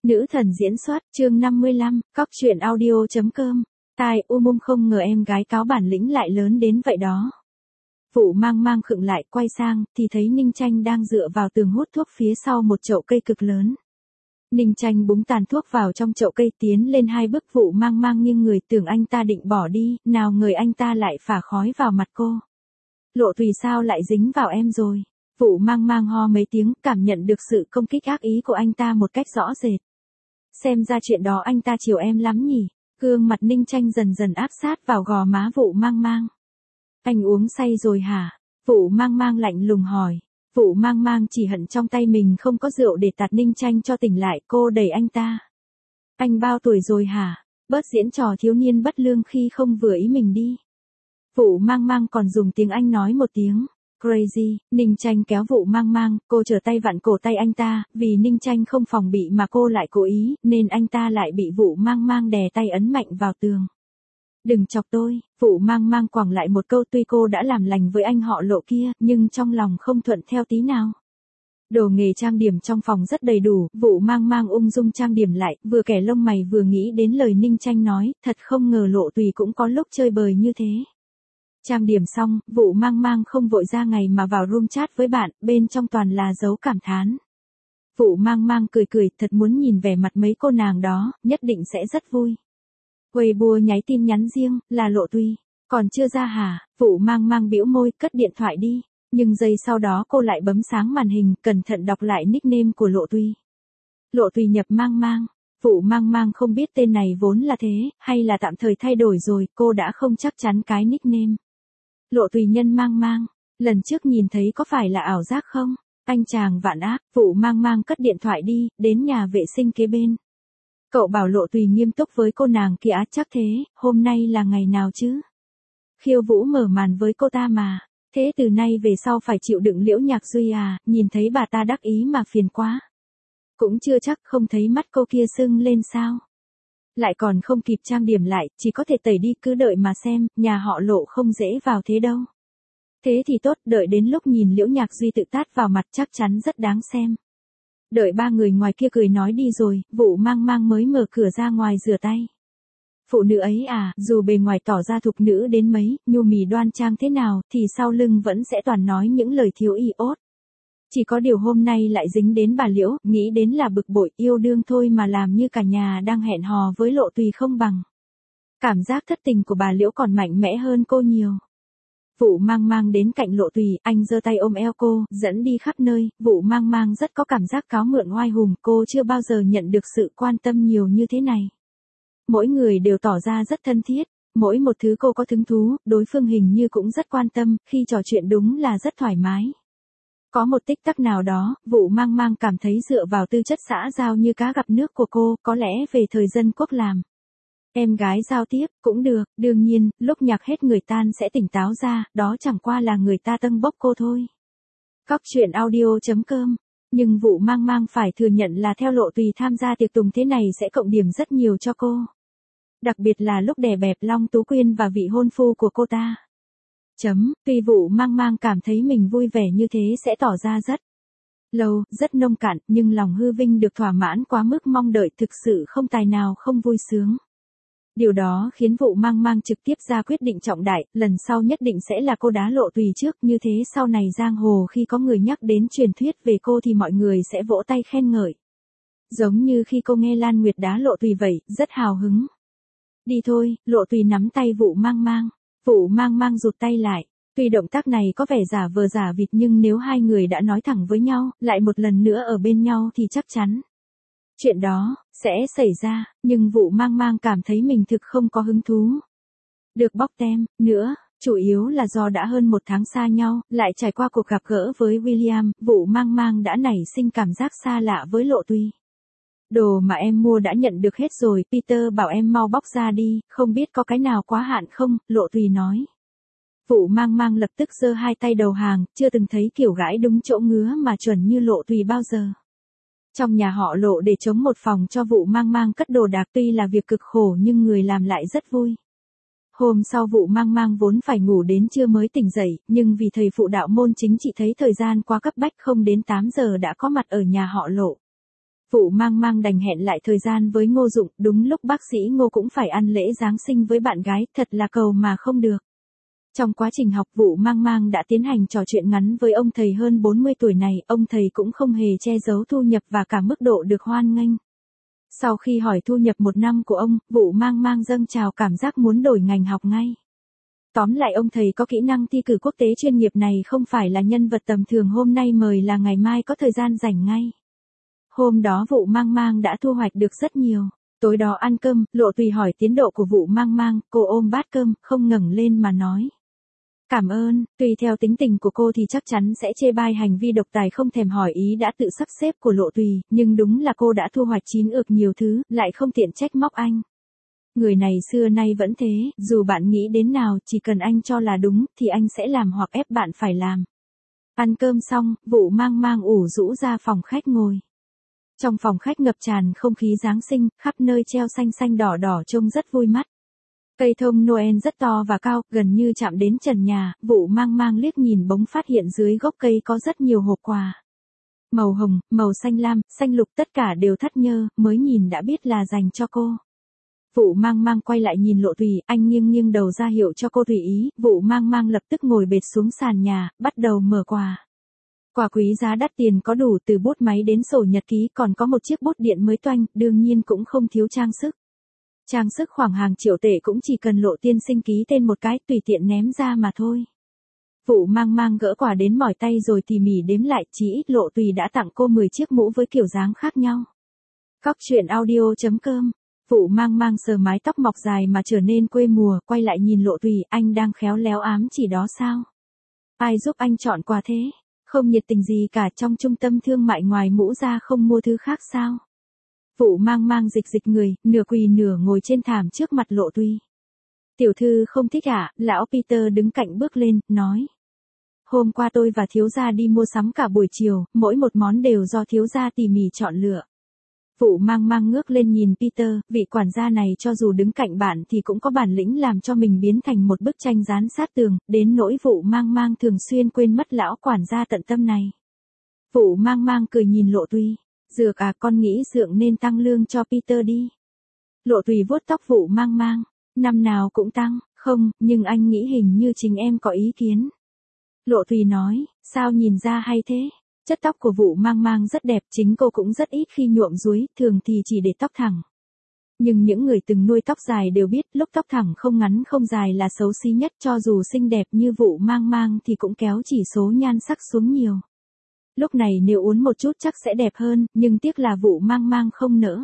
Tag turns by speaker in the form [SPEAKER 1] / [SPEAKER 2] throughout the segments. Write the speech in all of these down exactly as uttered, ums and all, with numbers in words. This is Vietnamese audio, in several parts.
[SPEAKER 1] Nữ thần diễn xuất, chương năm mươi lăm, cóc truyện audio.com. Tai u mum không ngờ em gái cáo bản lĩnh lại lớn đến vậy đó. Vụ mang mang khựng lại, quay sang, thì thấy Ninh Tranh đang dựa vào tường hút thuốc phía sau một chậu cây cực lớn. Ninh Tranh búng tàn thuốc vào trong chậu cây, tiến lên hai bước. Vụ mang mang nghiêng người, tưởng anh ta định bỏ đi, nào ngờ anh ta lại phả khói vào mặt cô. Lộ Tùy sao lại dính vào em rồi? Vụ mang mang ho mấy tiếng, cảm nhận được sự công kích ác ý của anh ta một cách rõ rệt. Xem ra chuyện đó anh ta chiều em lắm nhỉ? Gương mặt Ninh Tranh dần dần áp sát vào gò má Vụ mang mang. Anh uống say rồi hả? Vụ mang mang lạnh lùng hỏi. Vụ mang mang chỉ hận trong tay mình không có rượu để tạt Ninh Tranh cho tỉnh lại. Cô đẩy anh ta. Anh bao tuổi rồi hả? Bớt diễn trò thiếu niên bất lương khi không vừa ý mình đi. Vụ mang mang còn dùng tiếng Anh nói một tiếng. Crazy. Ninh Tranh kéo Vụ mang mang, cô trở tay vặn cổ tay anh ta, vì Ninh Tranh không phòng bị mà cô lại cố ý, nên anh ta lại bị Vụ mang mang đè tay ấn mạnh vào tường. Đừng chọc tôi. Vụ mang mang quẳng lại một câu, tuy cô đã làm lành với anh họ Lộ kia, nhưng trong lòng không thuận theo tí nào. Đồ nghề trang điểm trong phòng rất đầy đủ, Vụ mang mang ung dung trang điểm lại, vừa kẻ lông mày vừa nghĩ đến lời Ninh Tranh nói, thật không ngờ Lộ Tùy cũng có lúc chơi bời như thế. Trang điểm xong, Vụ mang mang không vội ra ngày mà vào room chat với bạn, bên trong toàn là dấu cảm thán. Vụ mang mang cười cười, thật muốn nhìn vẻ mặt mấy cô nàng đó, nhất định sẽ rất vui. Weibo nháy tin nhắn riêng, là Lộ Tùy. Còn chưa ra hả? Vụ mang mang bĩu môi, cất điện thoại đi. Nhưng giây sau đó cô lại bấm sáng màn hình, cẩn thận đọc lại nickname của Lộ Tùy. Lộ Tùy nhập mang mang. Vụ mang mang không biết tên này vốn là thế, hay là tạm thời thay đổi rồi, cô đã không chắc chắn cái nickname. Lộ Tùy nhân mang mang. Lần trước nhìn thấy có phải là ảo giác không? Anh chàng vạn ác. Vụ mang mang cất điện thoại đi, đến nhà vệ sinh kế bên. Cậu bảo Lộ Tùy nghiêm túc với cô nàng kia. Chắc thế, hôm nay là ngày nào chứ? Khiêu Vũ mở màn với cô ta mà. Thế từ nay về sau phải chịu đựng Liễu Nhạc Duy à? Nhìn thấy bà ta đắc ý mà phiền quá. Cũng chưa chắc, không thấy mắt cô kia sưng lên sao? Lại còn không kịp trang điểm lại, chỉ có thể tẩy đi, cứ đợi mà xem, nhà họ Lộ không dễ vào thế đâu. Thế thì tốt, đợi đến lúc nhìn Liễu Nhạc Duy tự tát vào mặt chắc chắn rất đáng xem. Đợi ba người ngoài kia cười nói đi rồi, Vụ mang mang mới mở cửa ra ngoài rửa tay. Phụ nữ ấy à, dù bề ngoài tỏ ra thục nữ đến mấy, nhu mì đoan trang thế nào, thì sau lưng vẫn sẽ toàn nói những lời thiếu iốt. Chỉ có điều hôm nay lại dính đến bà Liễu, nghĩ đến là bực bội, yêu đương thôi mà làm như cả nhà đang hẹn hò với Lộ Tùy không bằng. Cảm giác thất tình của bà Liễu còn mạnh mẽ hơn cô nhiều. Vụ mang mang đến cạnh Lộ Tùy, anh giơ tay ôm eo cô, dẫn đi khắp nơi. Vụ mang mang rất có cảm giác cáo mượn oai hùng, cô chưa bao giờ nhận được sự quan tâm nhiều như thế này. Mỗi người đều tỏ ra rất thân thiết, mỗi một thứ cô có hứng thú, đối phương hình như cũng rất quan tâm, khi trò chuyện đúng là rất thoải mái. Có một tích tắc nào đó, Vụ mang mang cảm thấy dựa vào tư chất xã giao như cá gặp nước của cô, có lẽ về thời dân quốc làm. Em gái giao tiếp, cũng được, đương nhiên, lúc nhạc hết người tan sẽ tỉnh táo ra, đó chẳng qua là người ta tâng bốc cô thôi. Cóc truyện audio.com. Nhưng Vụ mang mang phải thừa nhận là theo Lộ Tùy tham gia tiệc tùng thế này sẽ cộng điểm rất nhiều cho cô. Đặc biệt là lúc đè bẹp Long Tú Quyên và vị hôn phu của cô ta. Chấm, tuy Vụ mang mang cảm thấy mình vui vẻ như thế sẽ tỏ ra rất lâu, rất nông cạn, nhưng lòng hư vinh được thỏa mãn quá mức mong đợi thực sự không tài nào không vui sướng. Điều đó khiến Vụ mang mang trực tiếp ra quyết định trọng đại, lần sau nhất định sẽ là cô đá Lộ Tùy trước, như thế sau này giang hồ khi có người nhắc đến truyền thuyết về cô thì mọi người sẽ vỗ tay khen ngợi. Giống như khi cô nghe Lan Nguyệt đá Lộ Tùy vậy, rất hào hứng. Đi thôi, Lộ Tùy nắm tay Vụ mang mang. Vụ mang mang rụt tay lại. Tuy động tác này có vẻ giả vờ giả vịt nhưng nếu hai người đã nói thẳng với nhau, lại một lần nữa ở bên nhau thì chắc chắn chuyện đó sẽ xảy ra, nhưng Vụ mang mang cảm thấy mình thực không có hứng thú được bóc tem nữa, chủ yếu là do đã hơn một tháng xa nhau, lại trải qua cuộc gặp gỡ với William, Vụ mang mang đã nảy sinh cảm giác xa lạ với Lộ Tùy. Đồ mà em mua đã nhận được hết rồi, Peter bảo em mau bóc ra đi, không biết có cái nào quá hạn không, Lộ Tùy nói. Vụ mang mang lập tức giơ hai tay đầu hàng, chưa từng thấy kiểu gãi đúng chỗ ngứa mà chuẩn như Lộ Tùy bao giờ. Trong nhà họ Lộ để trống một phòng cho Vụ mang mang cất đồ đạc, tuy là việc cực khổ nhưng người làm lại rất vui. Hôm sau Vụ mang mang vốn phải ngủ đến trưa mới tỉnh dậy, nhưng vì thầy phụ đạo môn chính trị thấy thời gian quá cấp bách không đến tám giờ đã có mặt ở nhà họ Lộ. Vụ mang mang đành hẹn lại thời gian với Ngô Dụng, đúng lúc bác sĩ Ngô cũng phải ăn lễ Giáng sinh với bạn gái, thật là cầu mà không được. Trong quá trình học, Vụ mang mang đã tiến hành trò chuyện ngắn với ông thầy hơn bốn mươi tuổi này, ông thầy cũng không hề che giấu thu nhập và cả mức độ được hoan nghênh. Sau khi hỏi thu nhập một năm của ông, Vụ mang mang dâng trào cảm giác muốn đổi ngành học ngay. Tóm lại ông thầy có kỹ năng thi cử quốc tế chuyên nghiệp này không phải là nhân vật tầm thường hôm nay mời là ngày mai có thời gian rảnh ngay. Hôm đó Vụ mang mang đã thu hoạch được rất nhiều. Tối đó ăn cơm, Lộ Tùy hỏi tiến độ của Vụ mang mang, cô ôm bát cơm, không ngẩng lên mà nói. Cảm ơn, tùy theo tính tình của cô thì chắc chắn sẽ chê bai hành vi độc tài không thèm hỏi ý đã tự sắp xếp của Lộ Tùy, nhưng đúng là cô đã thu hoạch chín ược nhiều thứ, lại không tiện trách móc anh. Người này xưa nay vẫn thế, dù bạn nghĩ đến nào, chỉ cần anh cho là đúng, thì anh sẽ làm hoặc ép bạn phải làm. Ăn cơm xong, Vụ mang mang ủ rũ ra phòng khách ngồi. Trong phòng khách ngập tràn không khí Giáng sinh, khắp nơi treo xanh xanh đỏ đỏ trông rất vui mắt. Cây thông Noel rất to và cao, gần như chạm đến trần nhà, Vụ mang mang liếc nhìn bỗng phát hiện dưới gốc cây có rất nhiều hộp quà. Màu hồng, màu xanh lam, xanh lục tất cả đều thất nhơ, mới nhìn đã biết là dành cho cô. Vụ mang mang quay lại nhìn Lộ Tùy, anh nghiêng nghiêng đầu ra hiệu cho cô tùy ý, Vụ mang mang lập tức ngồi bệt xuống sàn nhà, bắt đầu mở quà. Quà quý giá đắt tiền có đủ từ bút máy đến sổ nhật ký, còn có một chiếc bút điện mới toanh, đương nhiên cũng không thiếu trang sức. Trang sức khoảng hàng triệu tệ cũng chỉ cần Lộ tiên sinh ký tên một cái, tùy tiện ném ra mà thôi. Vụ mang mang gỡ quà đến mỏi tay rồi tỉ mỉ đếm lại, chỉ ít Lộ Tùy đã tặng cô mười chiếc mũ với kiểu dáng khác nhau. Cóc truyện audio chấm com. Vụ mang mang sờ mái tóc mọc dài mà trở nên quê mùa, quay lại nhìn Lộ Tùy, anh đang khéo léo ám chỉ đó sao? Ai giúp anh chọn quà thế? Không nhiệt tình gì cả, trong trung tâm thương mại ngoài mũ ra không mua thứ khác sao? Vụ mang mang dịch dịch người, nửa quỳ nửa ngồi trên thảm trước mặt Lộ Tùy. Tiểu thư không thích à? Lão Peter đứng cạnh bước lên, nói. Hôm qua tôi và thiếu gia đi mua sắm cả buổi chiều, mỗi một món đều do thiếu gia tỉ mỉ chọn lựa. Vụ mang mang ngước lên nhìn Peter, vị quản gia này cho dù đứng cạnh bạn thì cũng có bản lĩnh làm cho mình biến thành một bức tranh dán sát tường, đến nỗi Vụ mang mang thường xuyên quên mất lão quản gia tận tâm này. Vụ mang mang cười nhìn Lộ Tùy. Dược à, con nghĩ dượng nên tăng lương cho Peter đi. Lộ Tùy vuốt tóc Vụ mang mang. Năm nào cũng tăng, không, nhưng anh nghĩ hình như chính em có ý kiến. Lộ Tùy nói, sao nhìn ra hay thế? Chất tóc của Vụ mang mang rất đẹp, chính cô cũng rất ít khi nhuộm rúi, thường thì chỉ để tóc thẳng. Nhưng những người từng nuôi tóc dài đều biết, lúc tóc thẳng không ngắn không dài là xấu xí nhất, cho dù xinh đẹp như Vụ mang mang thì cũng kéo chỉ số nhan sắc xuống nhiều. Lúc này nếu uốn một chút chắc sẽ đẹp hơn, nhưng tiếc là Vụ mang mang không nỡ.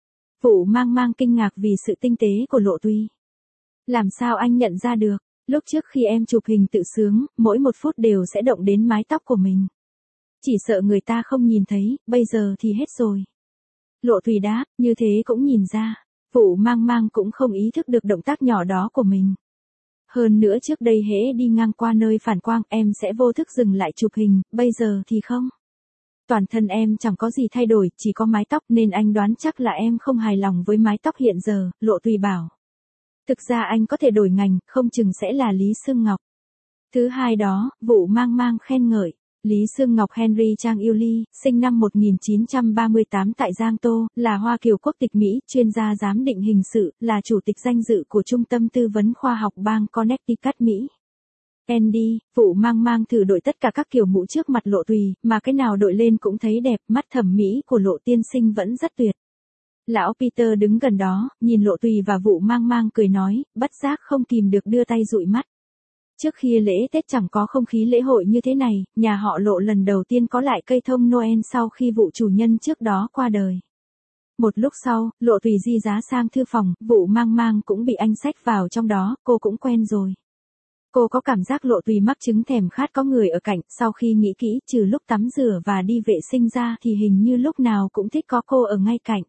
[SPEAKER 1] Vụ mang mang kinh ngạc vì sự tinh tế của Lộ Tùy. Làm sao anh nhận ra được? Lúc trước khi em chụp hình tự sướng, mỗi một phút đều sẽ động đến mái tóc của mình. Chỉ sợ người ta không nhìn thấy, bây giờ thì hết rồi. Lộ Tùy đáp, như thế cũng nhìn ra. Vụ mang mang cũng không ý thức được động tác nhỏ đó của mình. Hơn nữa trước đây hễ đi ngang qua nơi phản quang em sẽ vô thức dừng lại chụp hình, bây giờ thì không. Toàn thân em chẳng có gì thay đổi, chỉ có mái tóc nên anh đoán chắc là em không hài lòng với mái tóc hiện giờ, Lộ Tùy bảo. Thực ra anh có thể đổi ngành, không chừng sẽ là Lý Sương Ngọc. Thứ hai đó, Vụ mang mang khen ngợi. Lý Sương Ngọc Henry Trang Yêu Ly, sinh năm một nghìn chín trăm ba mươi tám tại Giang Tô, là Hoa kiều quốc tịch Mỹ, chuyên gia giám định hình sự, là chủ tịch danh dự của Trung tâm Tư vấn Khoa học bang Connecticut Mỹ. Andy, Vụ mang mang thử đội tất cả các kiểu mũ trước mặt Lộ Tùy, mà cái nào đội lên cũng thấy đẹp, mắt thẩm mỹ của Lộ tiên sinh vẫn rất tuyệt. Lão Peter đứng gần đó, nhìn Lộ Tùy và Vụ mang mang cười nói, bất giác không kìm được đưa tay dụi mắt. Trước khi lễ Tết chẳng có không khí lễ hội như thế này, nhà họ Lộ lần đầu tiên có lại cây thông Noel sau khi Vụ chủ nhân trước đó qua đời. Một lúc sau, Lộ Tùy di giá sang thư phòng, Vụ mang mang cũng bị anh xách vào trong đó, cô cũng quen rồi. Cô có cảm giác Lộ Tùy mắc chứng thèm khát có người ở cạnh, sau khi nghĩ kỹ, trừ lúc tắm rửa và đi vệ sinh ra thì hình như lúc nào cũng thích có cô ở ngay cạnh.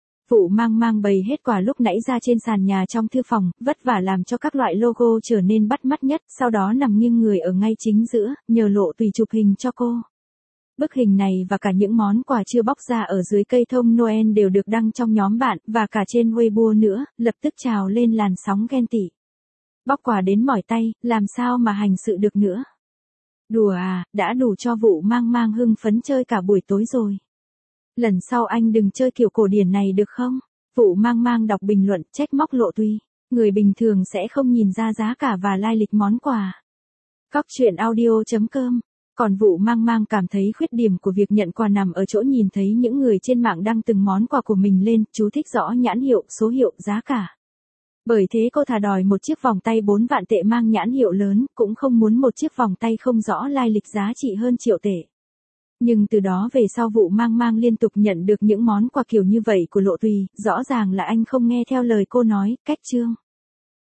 [SPEAKER 1] Vụ mang mang bày hết quà lúc nãy ra trên sàn nhà trong thư phòng, vất vả làm cho các loại logo trở nên bắt mắt nhất, sau đó nằm nghiêng người ở ngay chính giữa, nhờ Lộ Tùy chụp hình cho cô. Bức hình này và cả những món quà chưa bóc ra ở dưới cây thông Noel đều được đăng trong nhóm bạn, và cả trên Weibo nữa, lập tức trào lên làn sóng ghen tị. Bóc quà đến mỏi tay, làm sao mà hành sự được nữa. Đùa à, đã đủ cho Vụ mang mang hưng phấn chơi cả buổi tối rồi. Lần sau anh đừng chơi kiểu cổ điển này được không? Vụ mang mang đọc bình luận trách móc Lộ Tùy. Người bình thường sẽ không nhìn ra giá cả và lai lịch món quà. Cóc truyện audio chấm com. Còn vụ mang mang cảm thấy khuyết điểm của việc nhận quà nằm ở chỗ nhìn thấy những người trên mạng đăng từng món quà của mình lên, chú thích rõ nhãn hiệu, số hiệu, giá cả. Bởi thế cô thà đòi một chiếc vòng tay bốn vạn tệ mang nhãn hiệu lớn, cũng không muốn một chiếc vòng tay không rõ lai lịch giá trị hơn triệu tệ. Nhưng từ đó về sau vụ mang mang liên tục nhận được những món quà kiểu như vậy của Lộ Tùy, rõ ràng là anh không nghe theo lời cô nói, cách chương.